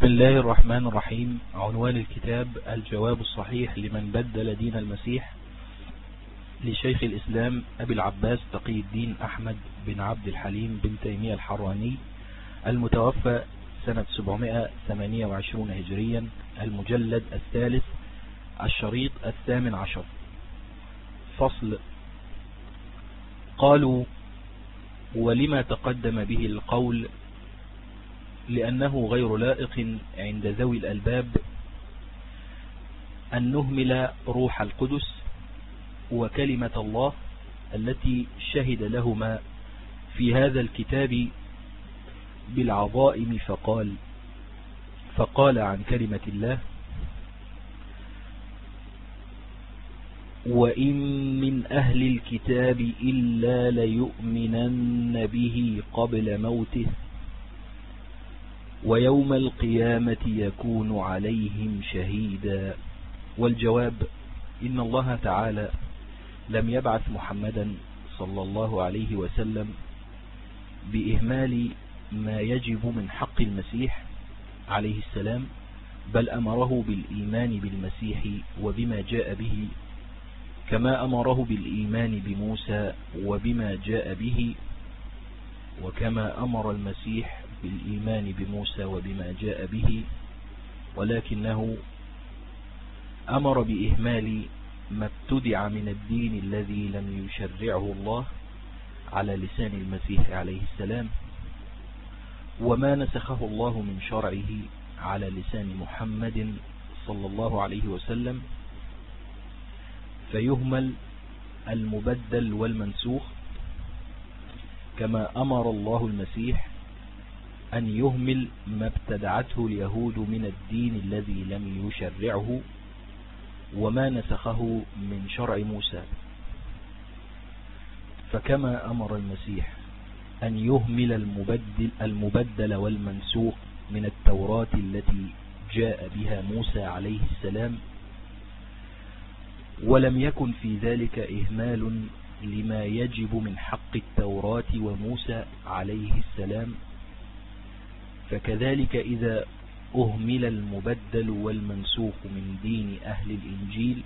الله الرحمن الرحيم. عنوان الكتاب: الجواب الصحيح لمن بدل دين المسيح، لشيخ الإسلام أبي العباس تقي الدين أحمد بن عبد الحليم بن تيمية الحراني، المتوفى سنة 728 هجريا، المجلد الثالث، الشريط 18. فصل. قالوا: ولما تقدم به القول؟ لأنه غير لائق عند ذوي الألباب أن نهمل روح القدس وكلمة الله التي شهد لهما في هذا الكتاب بالعظائم، فقال عن كلمة الله: وإن من أهل الكتاب إلا ليؤمنن به قبل موته ويوم القيامة يكون عليهم شهيدا. والجواب: إن الله تعالى لم يبعث محمدا صلى الله عليه وسلم بإهمال ما يجب من حق المسيح عليه السلام، بل أمره بالإيمان بالمسيح وبما جاء به، كما أمره بالإيمان بموسى وبما جاء به، وكما أمر المسيح بالإيمان بموسى وبما جاء به، ولكنه أمر بإهمال ما ابتدع من الدين الذي لم يشرعه الله على لسان المسيح عليه السلام، وما نسخه الله من شرعه على لسان محمد صلى الله عليه وسلم، فيهمل المبدل والمنسوخ، كما أمر الله المسيح أن يهمل ما ابتدعته اليهود من الدين الذي لم يشرعه وما نسخه من شرع موسى. فكما أمر المسيح أن يهمل المبدل والمنسوخ من التوراة التي جاء بها موسى عليه السلام، ولم يكن في ذلك إهمال لما يجب من حق التوراة وموسى عليه السلام، فكذلك إذا أهمل المبدل والمنسوخ من دين أهل الإنجيل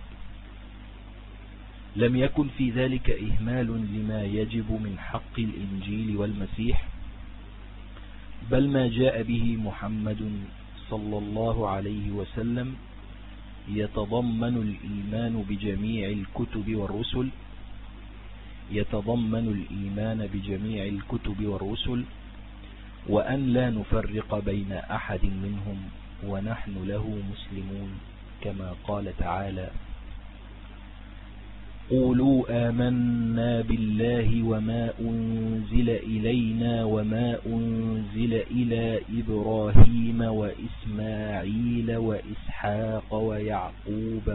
لم يكن في ذلك إهمال لما يجب من حق الإنجيل والمسيح، بل ما جاء به محمد صلى الله عليه وسلم يتضمن الإيمان بجميع الكتب والرسل، وأن لا نفرق بين أحد منهم ونحن له مسلمون، كما قال تعالى: قولوا آمنا بالله وما أنزل إلينا وما أنزل إلى إبراهيم وإسماعيل وإسحاق ويعقوب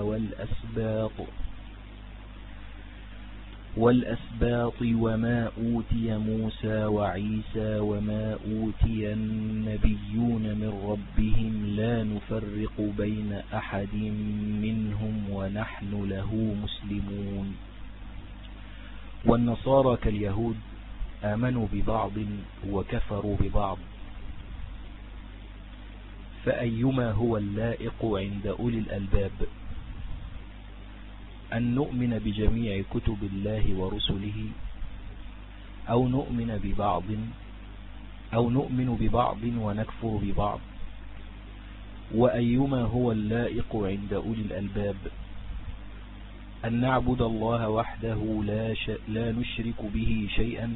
والأسباط وما أوتي موسى وعيسى وما أوتي النبيون من ربهم لا نفرق بين أحد منهم ونحن له مسلمون. والنصارى كاليهود آمنوا ببعض وكفروا ببعض، فأيما هو اللائق عند أولي الألباب؟ أن نؤمن بجميع كتب الله ورسله، أو نؤمن ببعض ونكفر ببعض؟ وأيما هو اللائق عند أولي الألباب؟ أن نعبد الله وحده لا نشرك به شيئا،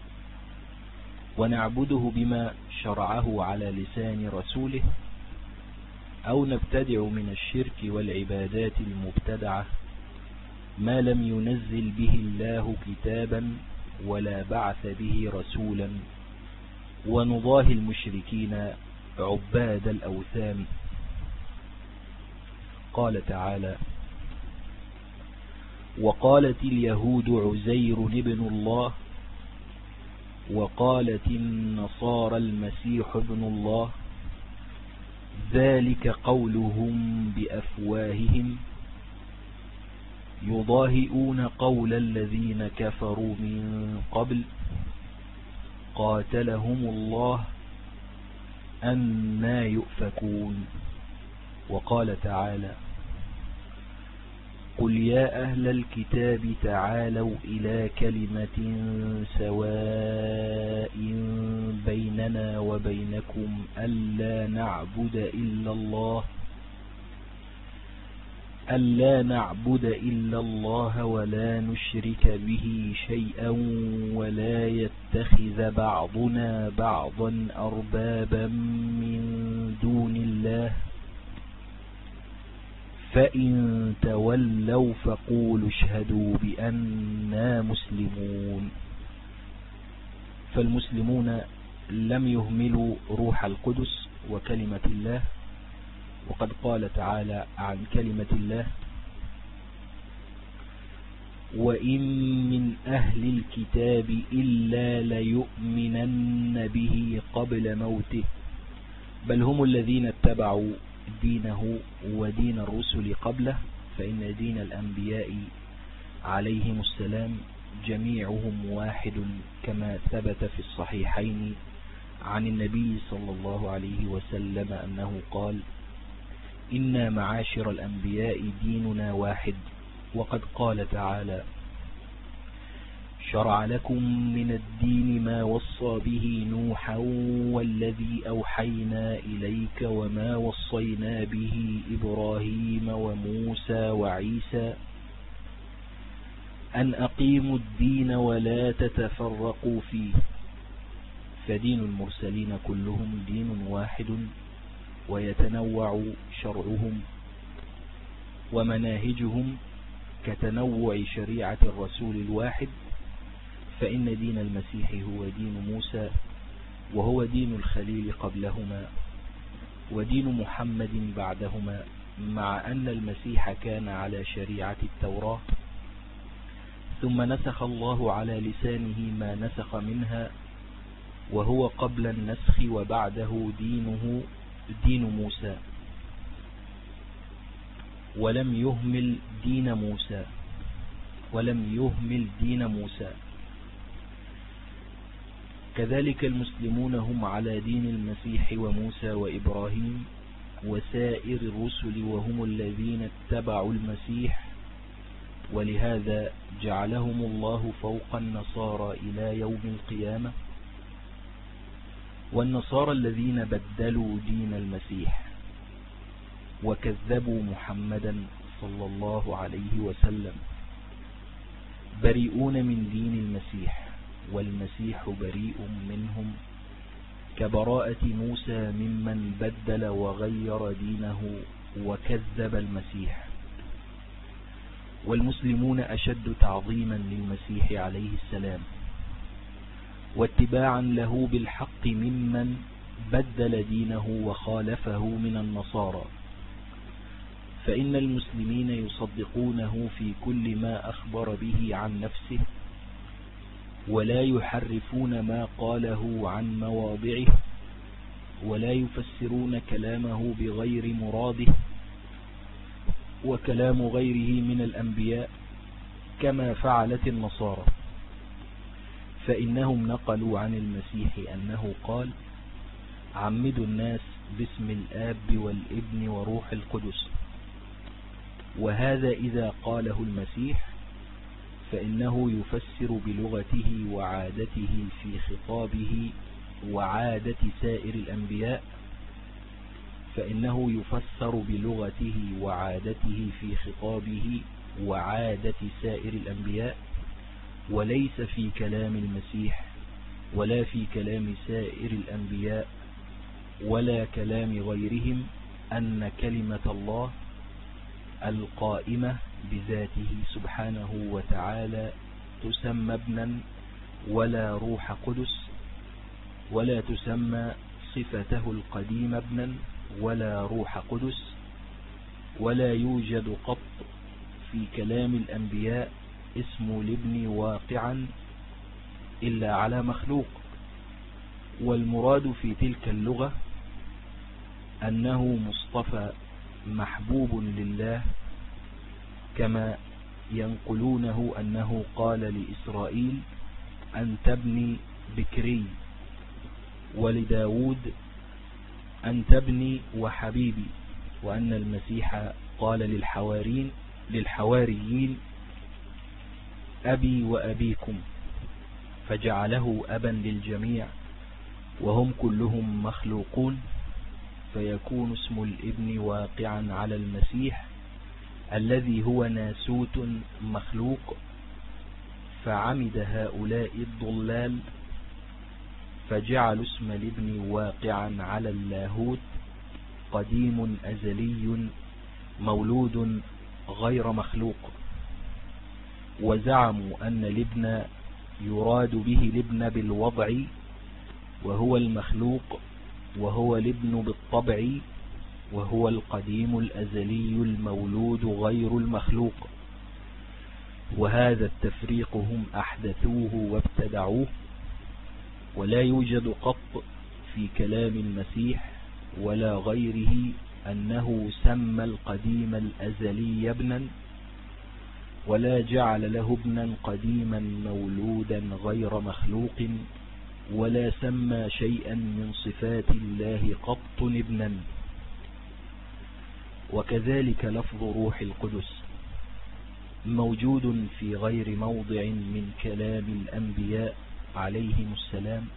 ونعبده بما شرعه على لسان رسوله، أو نبتدع من الشرك والعبادات المبتدعة ما لم ينزل به الله كتابا ولا بعث به رسولا، ونضاهي المشركين عباد الأوثان. قال تعالى: وقالت اليهود عزير ابن الله وقالت النصارى المسيح ابن الله، ذلك قولهم بأفواههم يضاهئون قول الذين كفروا من قبل قاتلهم الله أنى يؤفكون. وقال تعالى: قل يا أهل الكتاب تعالوا إلى كلمة سواء بيننا وبينكم ألا نعبد إلا الله ولا نشرك به شيئا ولا يتخذ بعضنا بعضا أربابا من دون الله فإن تولوا فقولوا اشهدوا بأننا مسلمون. فالمسلمون لم يهملوا روح القدس وكلمة الله، وقد قال تعالى عن كلمة الله: وإن من أهل الكتاب إلا ليؤمنن به قبل موته، بل هم الذين اتبعوا دينه ودين الرسل قبله، فإن دين الأنبياء عليهم السلام جميعهم واحد، كما ثبت في الصحيحين عن النبي صلى الله عليه وسلم أنه قال: إنا معاشر الأنبياء ديننا واحد. وقد قال تعالى: شرع لكم من الدين ما وصى به نوحا والذي أوحينا إليك وما وصينا به إبراهيم وموسى وعيسى أن أقيموا الدين ولا تتفرقوا فيه. فدين المرسلين كلهم دين واحد، ويتنوع شرعهم ومناهجهم كتنوع شريعة الرسول الواحد، فإن دين المسيح هو دين موسى وهو دين الخليل قبلهما ودين محمد بعدهما، مع أن المسيح كان على شريعة التوراة، ثم نسخ الله على لسانه ما نسخ منها، وهو قبل النسخ وبعده دين موسى، ولم يهمل دين موسى. كذلك المسلمون هم على دين المسيح وموسى وإبراهيم وسائر الرسل، وهم الذين اتبعوا المسيح، ولهذا جعلهم الله فوق النصارى إلى يوم القيامة. والنصارى الذين بدلوا دين المسيح وكذبوا محمدا صلى الله عليه وسلم بريئون من دين المسيح، والمسيح بريء منهم، كبراءة موسى ممن بدل وغير دينه وكذب المسيح. والمسلمون أشد تعظيما للمسيح عليه السلام واتباعا له بالحق ممن بدل دينه وخالفه من النصارى، فإن المسلمين يصدقونه في كل ما أخبر به عن نفسه، ولا يحرفون ما قاله عن مواضعه، ولا يفسرون كلامه بغير مراده، وكلام غيره من الأنبياء كما فعلت النصارى، فإنهم نقلوا عن المسيح أنه قال: عمدوا الناس باسم الآب والابن وروح القدس. وهذا إذا قاله المسيح فإنه يفسر بلغته وعادته في خطابه وعادة سائر الأنبياء، فإنه يفسر بلغته وعادته في خطابه وعادة سائر الأنبياء، وليس في كلام المسيح ولا في كلام سائر الأنبياء ولا كلام غيرهم أن كلمة الله القائمة بذاته سبحانه وتعالى تسمى ابنا ولا روح قدس، ولا تسمى صفته القديمة ابنا ولا روح قدس، ولا يوجد قط في كلام الأنبياء اسم الابن واقعا إلا على مخلوق. والمراد في تلك اللغة أنه مصطفى محبوب لله، كما ينقلونه أنه قال لإسرائيل: أنت ابني بكري، ولداود: أنت ابني وحبيبي، وأن المسيح قال للحواريين أبي وأبيكم، فجعله أبا للجميع وهم كلهم مخلوقون، فيكون اسم الابن واقعا على المسيح الذي هو ناسوت مخلوق. فعمد هؤلاء الضلال فجعلوا اسم الابن واقعا على اللاهوت قديم أزلي مولود غير مخلوق، وزعموا أن الابن يراد به الابن بالوضع وهو المخلوق، وهو الابن بالطبع وهو القديم الأزلي المولود غير المخلوق. وهذا التفريق هم أحدثوه وابتدعوه، ولا يوجد قط في كلام المسيح ولا غيره أنه سمى القديم الأزلي ابنا، ولا جعل له ابنا قديما مولودا غير مخلوق، ولا سمى شيئا من صفات الله قط ابنا. وكذلك لفظ روح القدس موجود في غير موضع من كلام الأنبياء عليهم السلام،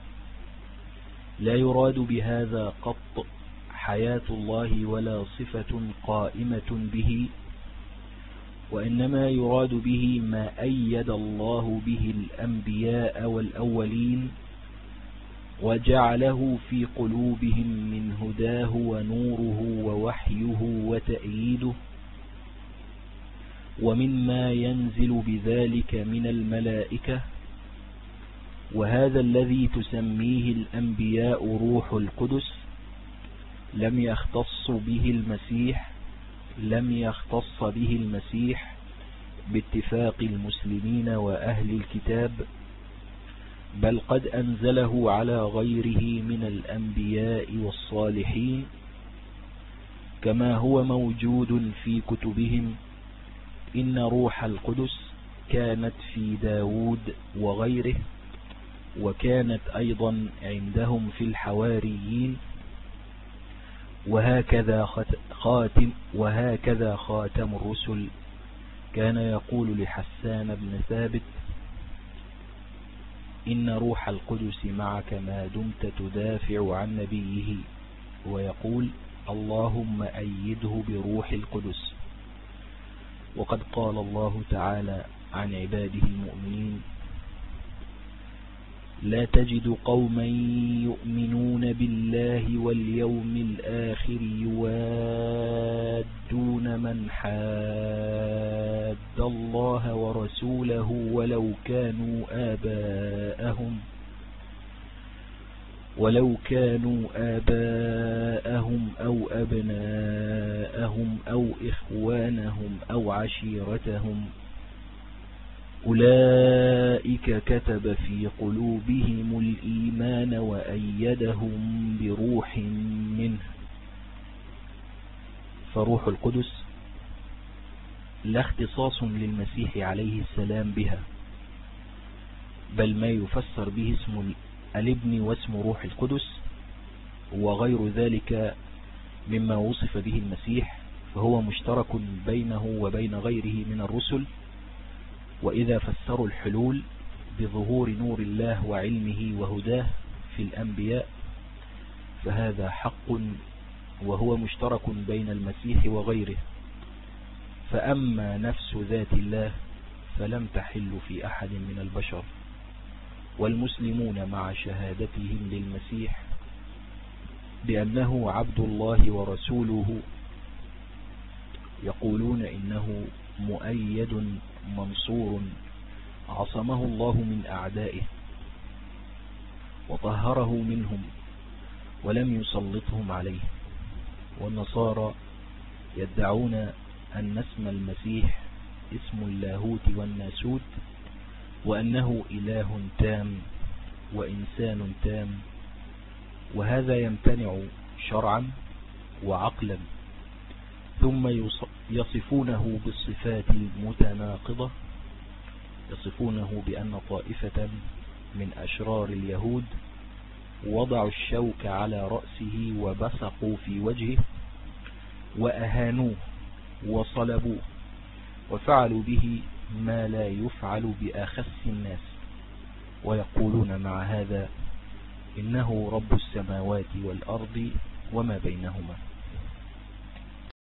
لا يراد بهذا قط حياة الله ولا صفة قائمة به، وإنما يراد به ما أيد الله به الأنبياء والأولين وجعله في قلوبهم من هداه ونوره ووحيه وتأييده، ومما ينزل بذلك من الملائكة. وهذا الذي تسميه الأنبياء روح القدس لم يختص به المسيح باتفاق المسلمين وأهل الكتاب، بل قد أنزله على غيره من الأنبياء والصالحين، كما هو موجود في كتبهم. إن روح القدس كانت في داود وغيره، وكانت أيضا عندهم في الحواريين. وهكذا خاتم الرسل كان يقول لحسان بن ثابت: إن روح القدس معك ما دمت تدافع عن نبيه، ويقول: اللهم أيده بروح القدس. وقد قال الله تعالى عن عباده المؤمنين: لا تجد قوما يؤمنون بالله واليوم الآخر يوادون من حاد الله ورسوله ولو كانوا آباءهم أو أبناءهم أو إخوانهم أو عشيرتهم، أولئك كتب في قلوبهم الإيمان وأيدهم بروح منه. فروح القدس لا اختصاص للمسيح عليه السلام بها، بل ما يفسر به اسم الابن واسم روح القدس وغير ذلك مما وصف به المسيح، فهو مشترك بينه وبين غيره من الرسل. وإذا فسروا الحلول بظهور نور الله وعلمه وهداه في الأنبياء فهذا حق، وهو مشترك بين المسيح وغيره. فأما نفس ذات الله فلم تحل في أحد من البشر، والمسلمون مع شهادتهم للمسيح بأنه عبد الله ورسوله يقولون إنه مؤيد منصور عصمه الله من أعدائه وطهره منهم ولم يسلطهم عليه. والنصارى يدعون أن اسم المسيح اسم اللاهوت والناسوت، وأنه إله تام وإنسان تام، وهذا يمتنع شرعا وعقلا. ثم يصفونه بالصفات المتناقضة، يصفونه بأن طائفة من أشرار اليهود وضعوا الشوك على رأسه وبصقوا في وجهه وأهانوه وصلبوه وفعلوا به ما لا يفعل بأخس الناس، ويقولون مع هذا إنه رب السماوات والأرض وما بينهما.